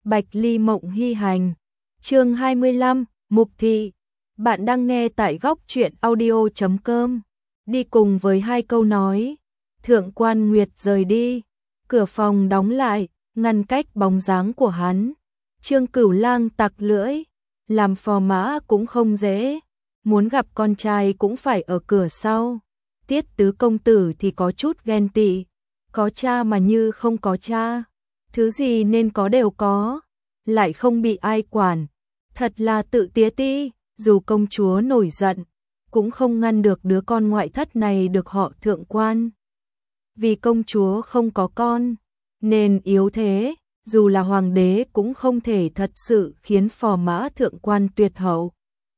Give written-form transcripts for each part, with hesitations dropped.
Bạch Ly Mộng Hy Hành. Chương 25, Mục Thị. Bạn đang nghe tại góc truyện audio.com. Đi cùng với hai câu nói, Thượng Quan Nguyệt rời đi, cửa phòng đóng lại, ngăn cách bóng dáng của hắn. Trương Cửu Lang tặc lưỡi, làm phò mã cũng không dễ, muốn gặp con trai cũng phải ở cửa sau. Tiết tứ công tử thì có chút ghen tị, có cha mà như không có cha, thứ gì nên có đều có, lại không bị ai quản, thật là tự tía ti. Dù công chúa nổi giận, cũng không ngăn được đứa con ngoại thất này được họ Thượng Quan. Vì công chúa không có con, nên yếu thế, dù là hoàng đế cũng không thể thật sự khiến phò mã Thượng Quan tuyệt hậu.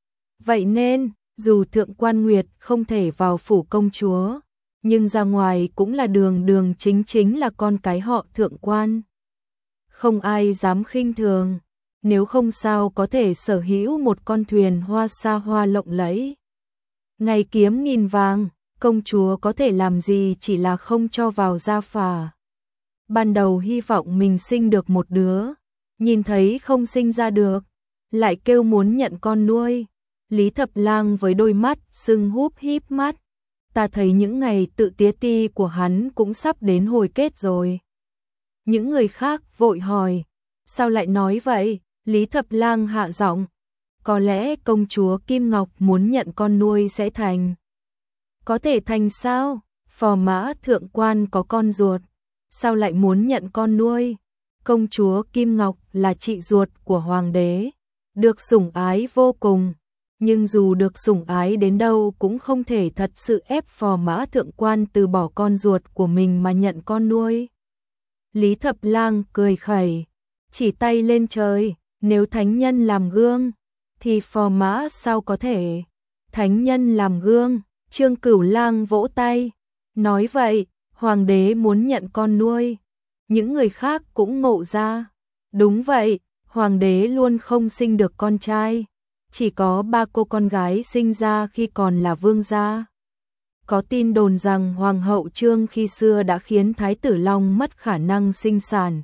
Vậy nên, dù Thượng Quan Nguyệt không thể vào phủ công chúa, nhưng ra ngoài cũng là đường đường chính chính là con cái họ Thượng Quan. Không ai dám khinh thường, nếu không sao có thể sở hữu một con thuyền hoa xa hoa lộng lẫy. Ngày kiếm nghìn vàng, công chúa có thể làm gì chỉ là không cho vào gia phả. Ban đầu hy vọng mình sinh được một đứa, nhìn thấy không sinh ra được, lại kêu muốn nhận con nuôi. Lý Thập Lang với đôi mắt sưng húp híp mắt, ta thấy những ngày tự tía ti của hắn cũng sắp đến hồi kết rồi. Những người khác vội hỏi, sao lại nói vậy? Lý Thập Lang hạ giọng, có lẽ công chúa Kim Ngọc muốn nhận con nuôi sẽ thành. Có thể thành sao? Phò mã Thượng Quan có con ruột, sao lại muốn nhận con nuôi? Công chúa Kim Ngọc là chị ruột của hoàng đế, được sủng ái vô cùng, nhưng dù được sủng ái đến đâu cũng không thể thật sự ép phò mã Thượng Quan từ bỏ con ruột của mình mà nhận con nuôi. Lý Thập Lang cười khẩy, chỉ tay lên trời, nếu thánh nhân làm gương, thì phò mã sao có thể? Thánh nhân làm gương, Trương Cửu Lang vỗ tay, nói vậy, hoàng đế muốn nhận con nuôi. Những người khác cũng ngộ ra, đúng vậy, hoàng đế luôn không sinh được con trai, chỉ có 3 cô con gái sinh ra khi còn là vương gia. Có tin đồn rằng hoàng hậu Trương khi xưa đã khiến thái tử Long mất khả năng sinh sản.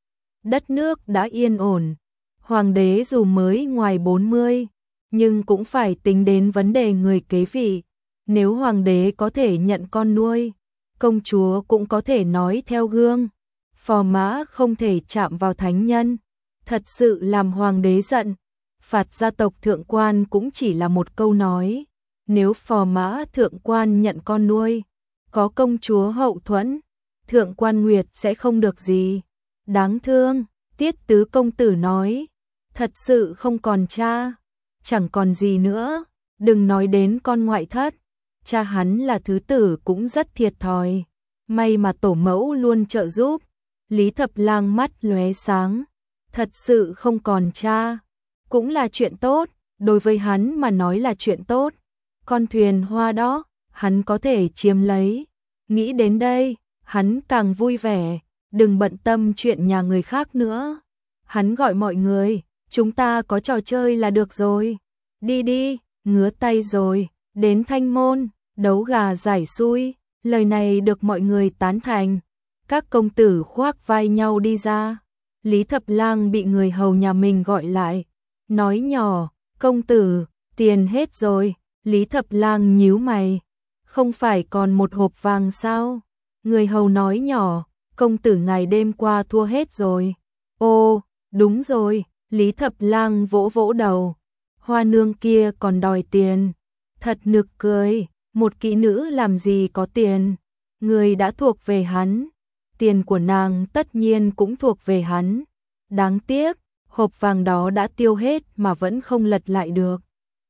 Đất nước đã yên ổn, hoàng đế dù mới ngoài 40, nhưng cũng phải tính đến vấn đề người kế vị. Nếu hoàng đế có thể nhận con nuôi, công chúa cũng có thể nói theo gương. Phò mã không thể chạm vào thánh nhân, thật sự làm hoàng đế giận. Phạt gia tộc Thượng Quan cũng chỉ là một câu nói. Nếu phò mã Thượng Quan nhận con nuôi, có công chúa hậu thuẫn, Thượng Quan Nguyệt sẽ không được gì. Đáng thương, Tiết tứ công tử nói, thật sự không còn cha, chẳng còn gì nữa, đừng nói đến con ngoại thất, cha hắn là thứ tử cũng rất thiệt thòi, may mà tổ mẫu luôn trợ giúp. Lý Thập Lang mắt lóe sáng, thật sự không còn cha, cũng là chuyện tốt, đối với hắn mà nói là chuyện tốt. Con thuyền hoa đó, hắn có thể chiếm lấy. Nghĩ đến đây, hắn càng vui vẻ, đừng bận tâm chuyện nhà người khác nữa. Hắn gọi mọi người, chúng ta có trò chơi là được rồi. Đi đi, ngứa tay rồi, đến Thanh Môn, đấu gà giải xui. Lời này được mọi người tán thành. Các công tử khoác vai nhau đi ra. Lý Thập Lang bị người hầu nhà mình gọi lại, nói nhỏ, công tử, tiền hết rồi. Lý Thập Lang nhíu mày, không phải còn một hộp vàng sao? Người hầu nói nhỏ, công tử ngày đêm qua thua hết rồi. Ô, đúng rồi, Lý Thập Lang vỗ vỗ đầu, hoa nương kia còn đòi tiền, thật nực cười, một kỹ nữ làm gì có tiền, người đã thuộc về hắn, tiền của nàng tất nhiên cũng thuộc về hắn. Đáng tiếc, hộp vàng đó đã tiêu hết mà vẫn không lật lại được.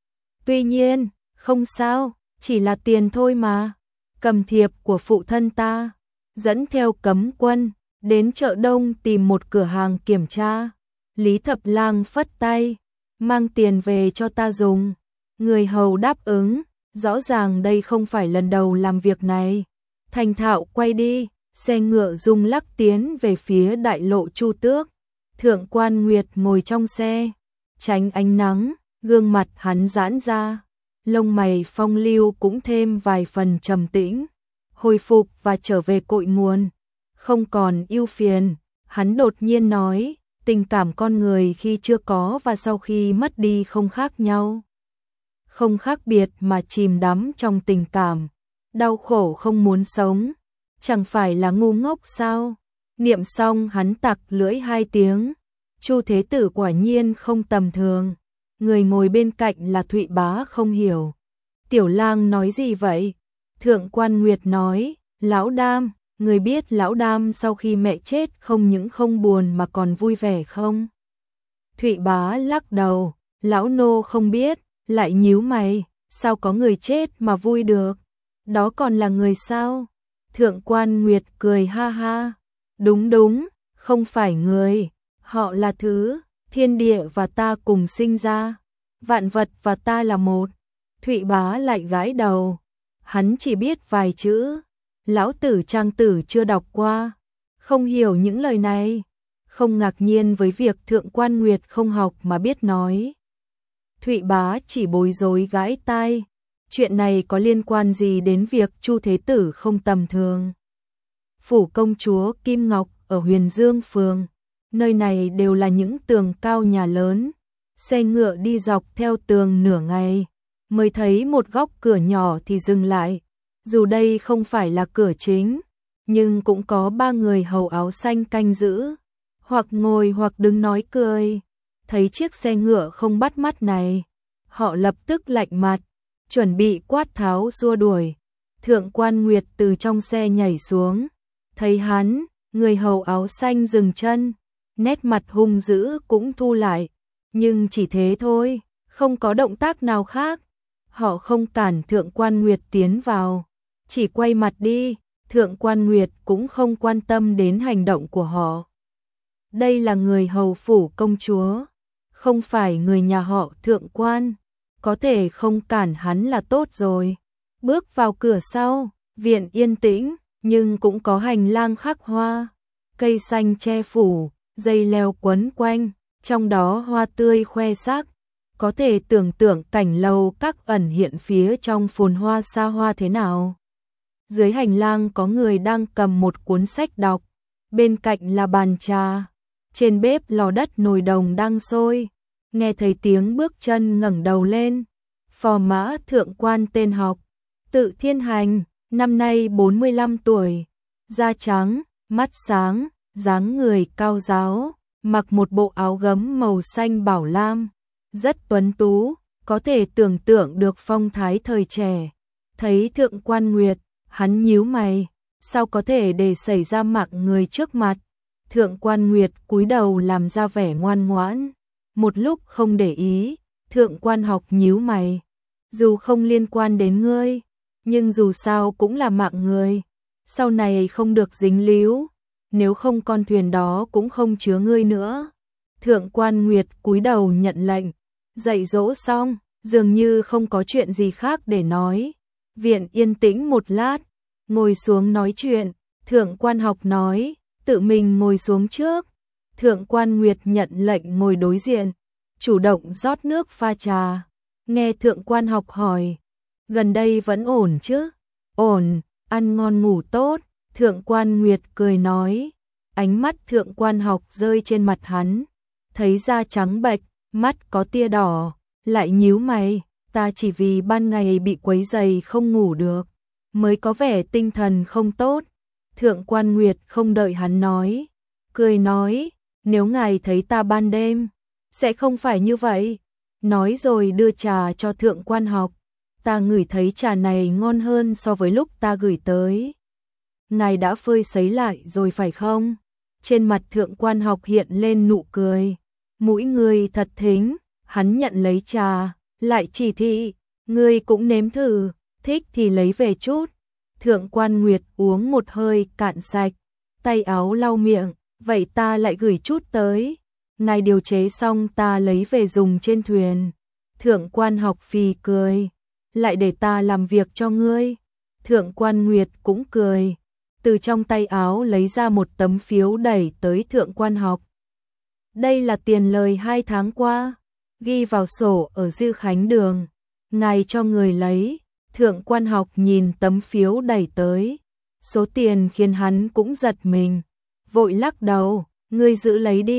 Tuy nhiên, không sao, chỉ là tiền thôi mà. Cầm thiệp của phụ thân ta, dẫn theo cấm quân, đến chợ Đông tìm một cửa hàng kiểm tra. Lý Thập Lang phất tay, mang tiền về cho ta dùng. Người hầu đáp ứng, rõ ràng đây không phải lần đầu làm việc này. Thành thạo quay đi, xe ngựa rung lắc tiến về phía đại lộ Chu Tước. Thượng Quan Nguyệt ngồi trong xe, tránh ánh nắng, gương mặt hắn giãn ra. Lông mày phong lưu cũng thêm vài phần trầm tĩnh, hồi phục và trở về cội nguồn, không còn ưu phiền. Hắn đột nhiên nói, tình cảm con người khi chưa có và sau khi mất đi không khác nhau. Không khác biệt mà chìm đắm trong tình cảm, đau khổ không muốn sống, chẳng phải là ngu ngốc sao? Niệm xong hắn tặc lưỡi 2 tiếng, Chu Thế Tử quả nhiên không tầm thường. Người ngồi bên cạnh là Thụy Bá không hiểu. Tiểu lang nói gì vậy? Thượng quan Nguyệt nói, Lão Đam, người biết Lão Đam sau khi mẹ chết không những không buồn mà còn vui vẻ không? Thụy Bá lắc đầu, Lão nô không biết, lại nhíu mày, sao có người chết mà vui được? Đó còn là người sao? Thượng quan Nguyệt cười ha ha, đúng đúng, không phải người, họ là thứ, thiên địa và ta cùng sinh ra, vạn vật và ta là một. Thụy Bá lại gãi đầu, hắn chỉ biết vài chữ, lão tử trang tử chưa đọc qua, không hiểu những lời này, không ngạc nhiên với việc Thượng quan Nguyệt không học mà biết nói. Thụy Bá chỉ bối rối gãi tai, chuyện này có liên quan gì đến việc Chu Thế Tử không tầm thường? Phủ công chúa Kim Ngọc ở Huyền Dương phường, nơi này đều là những tường cao nhà lớn, xe ngựa đi dọc theo tường nửa ngày, mới thấy một góc cửa nhỏ thì dừng lại. Dù đây không phải là cửa chính, nhưng cũng có 3 người hầu áo xanh canh giữ, hoặc ngồi hoặc đứng nói cười. Thấy chiếc xe ngựa không bắt mắt này, họ lập tức lạnh mặt, chuẩn bị quát tháo xua đuổi. Thượng quan Nguyệt từ trong xe nhảy xuống, thấy hắn, người hầu áo xanh dừng chân, nét mặt hung dữ cũng thu lại, nhưng chỉ thế thôi, không có động tác nào khác. Họ không cản Thượng quan Nguyệt tiến vào, chỉ quay mặt đi. Thượng quan Nguyệt cũng không quan tâm đến hành động của họ. Đây là người hầu phủ công chúa, không phải người nhà họ Thượng quan, có thể không cản hắn là tốt rồi. Bước vào cửa sau, viện yên tĩnh, nhưng cũng có hành lang khắc hoa, cây xanh che phủ, dây leo quấn quanh, trong đó hoa tươi khoe sắc. Có thể tưởng tượng cảnh lầu các ẩn hiện phía trong phồn hoa xa hoa thế nào. Dưới hành lang có người đang cầm một cuốn sách đọc, bên cạnh là bàn trà, trên bếp lò đất nồi đồng đang sôi. Nghe thấy tiếng bước chân ngẩng đầu lên, phò mã thượng quan tên học, Tự Thiên Hành, năm nay 45 tuổi, da trắng, mắt sáng, dáng người cao ráo, mặc một bộ áo gấm màu xanh bảo lam, rất tuấn tú, có thể tưởng tượng được phong thái thời trẻ. Thấy Thượng quan Nguyệt, hắn nhíu mày, sao có thể để xảy ra mạng người trước mặt? Thượng quan Nguyệt cúi đầu làm ra vẻ ngoan ngoãn, một lúc không để ý. Thượng quan học nhíu mày, dù không liên quan đến ngươi, nhưng dù sao cũng là mạng người, sau này không được dính líu, nếu không con thuyền đó cũng không chứa ngươi nữa. Thượng quan Nguyệt cúi đầu nhận lệnh, dạy dỗ xong, dường như không có chuyện gì khác để nói. Viện yên tĩnh một lát, ngồi xuống nói chuyện. Thượng quan học nói, tự mình ngồi xuống trước. Thượng quan Nguyệt nhận lệnh ngồi đối diện, chủ động rót nước pha trà. Nghe Thượng quan học hỏi, gần đây vẫn ổn chứ? Ổn, ăn ngon ngủ tốt. Thượng quan Nguyệt cười nói. Ánh mắt Thượng quan học rơi trên mặt hắn, thấy da trắng bệch, mắt có tia đỏ, lại nhíu mày. Ta chỉ vì ban ngày bị quấy rầy không ngủ được, mới có vẻ tinh thần không tốt. Thượng quan Nguyệt không đợi hắn nói, cười nói, nếu ngài thấy ta ban đêm, sẽ không phải như vậy. Nói rồi đưa trà cho Thượng quan học, ta ngửi thấy trà này ngon hơn so với lúc ta gửi tới. Ngài đã phơi sấy lại rồi phải không? Trên mặt Thượng quan học hiện lên nụ cười, mũi người thật thính. Hắn nhận lấy trà, lại chỉ thị, ngươi cũng nếm thử, thích thì lấy về chút. Thượng quan Nguyệt uống một hơi cạn sạch, tay áo lau miệng, vậy ta lại gửi chút tới. Ngài điều chế xong ta lấy về dùng trên thuyền. Thượng quan học phì cười, lại để ta làm việc cho ngươi. Thượng quan Nguyệt cũng cười, từ trong tay áo lấy ra một tấm phiếu đẩy tới Thượng quan học. Đây là tiền lời 2 tháng qua, ghi vào sổ ở Dư Khánh Đường, ngài cho người lấy. Thượng quan học nhìn tấm phiếu đẩy tới, số tiền khiến hắn cũng giật mình, vội lắc đầu, ngươi giữ lấy đi,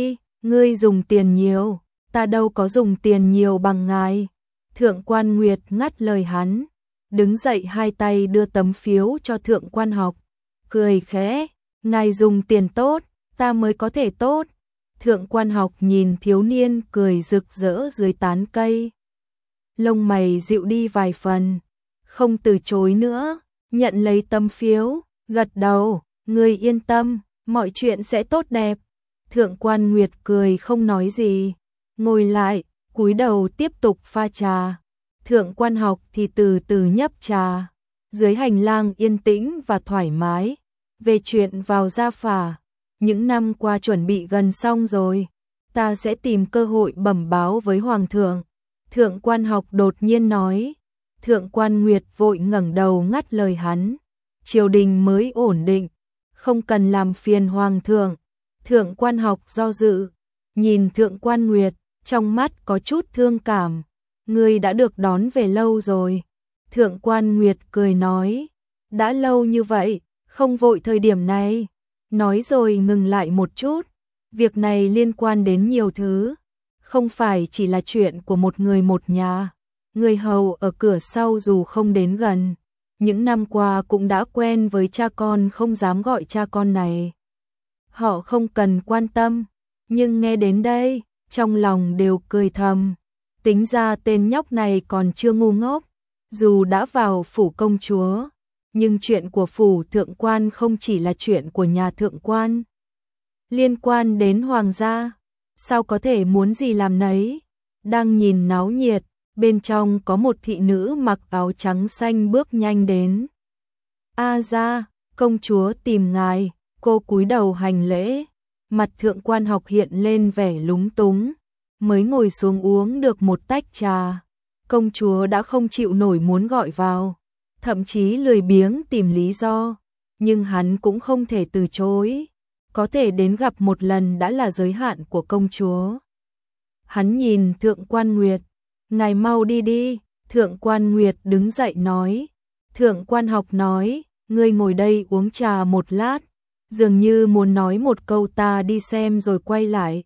Ngươi dùng tiền nhiều, ta đâu có dùng tiền nhiều bằng ngài. Thượng quan Nguyệt ngắt lời hắn, đứng dậy hai tay đưa tấm phiếu cho thượng quan học, cười khẽ, ngài dùng tiền tốt, ta mới có thể tốt. Thượng quan học nhìn thiếu niên cười rực rỡ dưới tán cây. Lông mày dịu đi vài phần, không từ chối nữa, nhận lấy tấm phiếu, gật đầu, ngươi yên tâm, mọi chuyện sẽ tốt đẹp. Thượng quan Nguyệt cười không nói gì, ngồi lại, cúi đầu tiếp tục pha trà. Thượng quan học thì từ từ nhấp trà. Dưới hành lang yên tĩnh và thoải mái. Về chuyện vào gia phả, những năm qua chuẩn bị gần xong rồi, ta sẽ tìm cơ hội bẩm báo với Hoàng thượng. Thượng quan học đột nhiên nói. Thượng quan Nguyệt vội ngẩng đầu ngắt lời hắn. Triều đình mới ổn định, không cần làm phiền Hoàng thượng. Thượng quan học do dự, nhìn thượng quan Nguyệt, trong mắt có chút thương cảm. Ngươi đã được đón về lâu rồi. Thượng quan Nguyệt cười nói, đã lâu như vậy, không vội thời điểm này. Nói rồi ngừng lại một chút, việc này liên quan đến nhiều thứ, không phải chỉ là chuyện của một người một nhà. Người hầu ở cửa sau dù không đến gần, những năm qua cũng đã quen với cha con, không dám gọi cha con này. Họ không cần quan tâm, nhưng nghe đến đây, trong lòng đều cười thầm. Tính ra tên nhóc này còn chưa ngu ngốc, dù đã vào phủ công chúa, nhưng chuyện của phủ thượng quan không chỉ là chuyện của nhà thượng quan. Liên quan đến hoàng gia, sao có thể muốn gì làm nấy. Đang nhìn náo nhiệt, bên trong có một thị nữ mặc áo trắng xanh bước nhanh đến. A gia, công chúa tìm ngài. Cô cúi đầu hành lễ, mặt thượng quan học hiện lên vẻ lúng túng, mới ngồi xuống uống được một tách trà. Công chúa đã không chịu nổi muốn gọi vào, thậm chí lười biếng tìm lý do, nhưng hắn cũng không thể từ chối, có thể đến gặp một lần đã là giới hạn của công chúa. Hắn nhìn thượng quan Nguyệt, ngài mau đi đi. Thượng quan Nguyệt đứng dậy nói. Thượng quan học nói, ngươi ngồi đây uống trà một lát. Dường như muốn nói một câu ta đi xem rồi quay lại.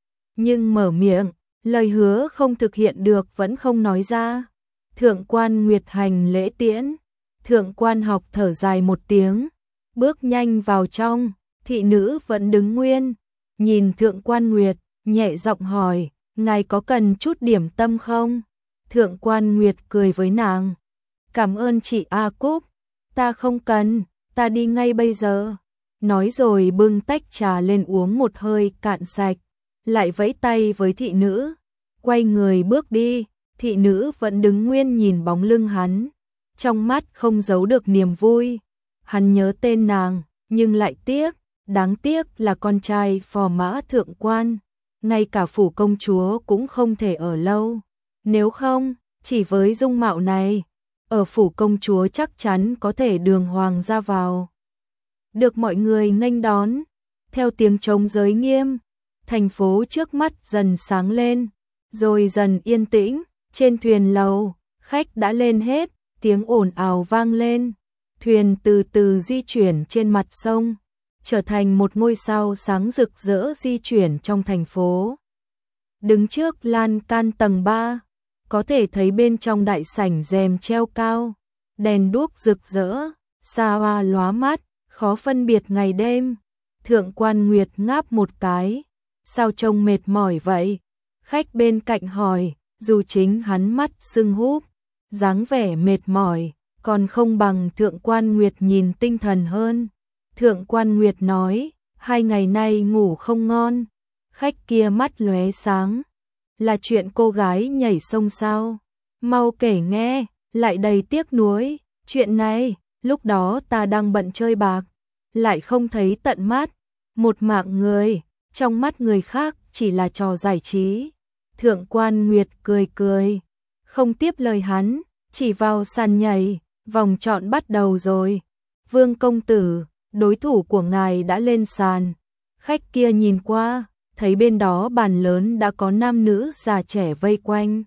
Nhưng mở miệng, lời hứa không thực hiện được vẫn không nói ra. Thượng quan Nguyệt hành lễ tiễn. Thượng quan học thở dài một tiếng, bước nhanh vào trong. Thị nữ vẫn đứng nguyên, nhìn thượng quan Nguyệt, nhẹ giọng hỏi, ngài có cần chút điểm tâm không? Thượng quan Nguyệt cười với nàng, cảm ơn chị A Cúc, ta không cần, ta đi ngay bây giờ. Nói rồi bưng tách trà lên uống một hơi cạn sạch, lại vẫy tay với thị nữ, quay người bước đi. Thị nữ vẫn đứng nguyên nhìn bóng lưng hắn, trong mắt không giấu được niềm vui. Hắn nhớ tên nàng, nhưng lại tiếc, đáng tiếc là con trai phò mã thượng quan, ngay cả phủ công chúa cũng không thể ở lâu. Nếu không, chỉ với dung mạo này, ở phủ công chúa chắc chắn có thể đường hoàng ra vào, được mọi người nghênh đón. Theo tiếng trống giới nghiêm, thành phố trước mắt dần sáng lên, rồi dần yên tĩnh. Trên thuyền lầu, khách đã lên hết, tiếng ồn ào vang lên. Thuyền từ từ di chuyển trên mặt sông, trở thành một ngôi sao sáng rực rỡ di chuyển trong thành phố. Đứng trước lan can tầng 3, có thể thấy bên trong đại sảnh rèm treo cao, đèn đuốc rực rỡ, xa hoa lóa mắt, khó phân biệt ngày đêm. Thượng quan Nguyệt ngáp một cái, sao trông mệt mỏi vậy? Khách bên cạnh hỏi, dù chính hắn mắt sưng húp, dáng vẻ mệt mỏi, còn không bằng thượng quan Nguyệt nhìn tinh thần hơn. Thượng quan Nguyệt nói, 2 ngày nay ngủ không ngon. Khách kia mắt lóe sáng, là chuyện cô gái nhảy sông sao? Mau kể nghe, lại đầy tiếc nuối. Chuyện này, lúc đó ta đang bận chơi bạc, lại không thấy tận mắt. Một mạng người, trong mắt người khác chỉ là trò giải trí. Thượng quan Nguyệt cười cười, không tiếp lời hắn, chỉ vào sàn nhảy. Vòng chọn bắt đầu rồi. Vương công tử, đối thủ của ngài đã lên sàn. Khách kia nhìn qua, thấy bên đó bàn lớn đã có nam nữ già trẻ vây quanh.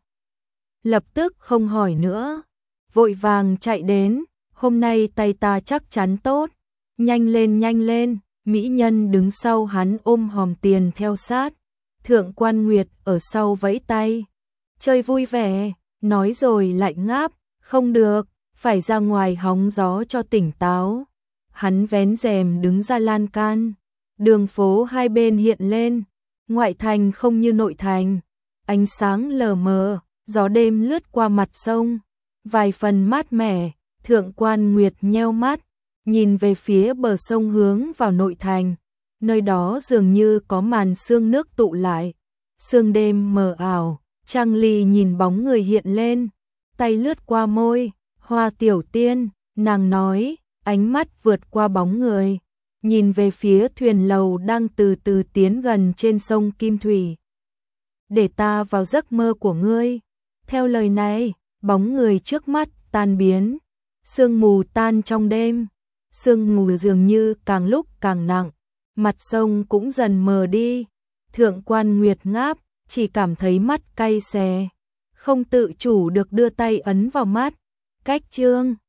Lập tức không hỏi nữa, vội vàng chạy đến. Hôm nay tay ta chắc chắn tốt. Nhanh lên, mỹ nhân đứng sau hắn ôm hòm tiền theo sát. Thượng Quan Nguyệt ở sau vẫy tay. Chơi vui vẻ, nói rồi lại ngáp, không được, phải ra ngoài hóng gió cho tỉnh táo. Hắn vén rèm đứng ra lan can. Đường phố hai bên hiện lên, ngoại thành không như nội thành. Ánh sáng lờ mờ, gió đêm lướt qua mặt sông, vài phần mát mẻ. Thượng Quan Nguyệt nheo mắt, nhìn về phía bờ sông hướng vào nội thành. Nơi đó dường như có màn sương nước tụ lại. Sương đêm mờ ảo, Trang Ly nhìn bóng người hiện lên, tay lướt qua môi. Hoa tiểu tiên, nàng nói, ánh mắt vượt qua bóng người, nhìn về phía thuyền lầu đang từ từ tiến gần trên sông Kim Thủy. Để ta vào giấc mơ của ngươi. Theo lời này, bóng người trước mắt tan biến, sương mù tan trong đêm, sương mù dường như càng lúc càng nặng, mặt sông cũng dần mờ đi. Thượng Quan Nguyệt ngáp, chỉ cảm thấy mắt cay xè, không tự chủ được đưa tay ấn vào mắt. Cách chương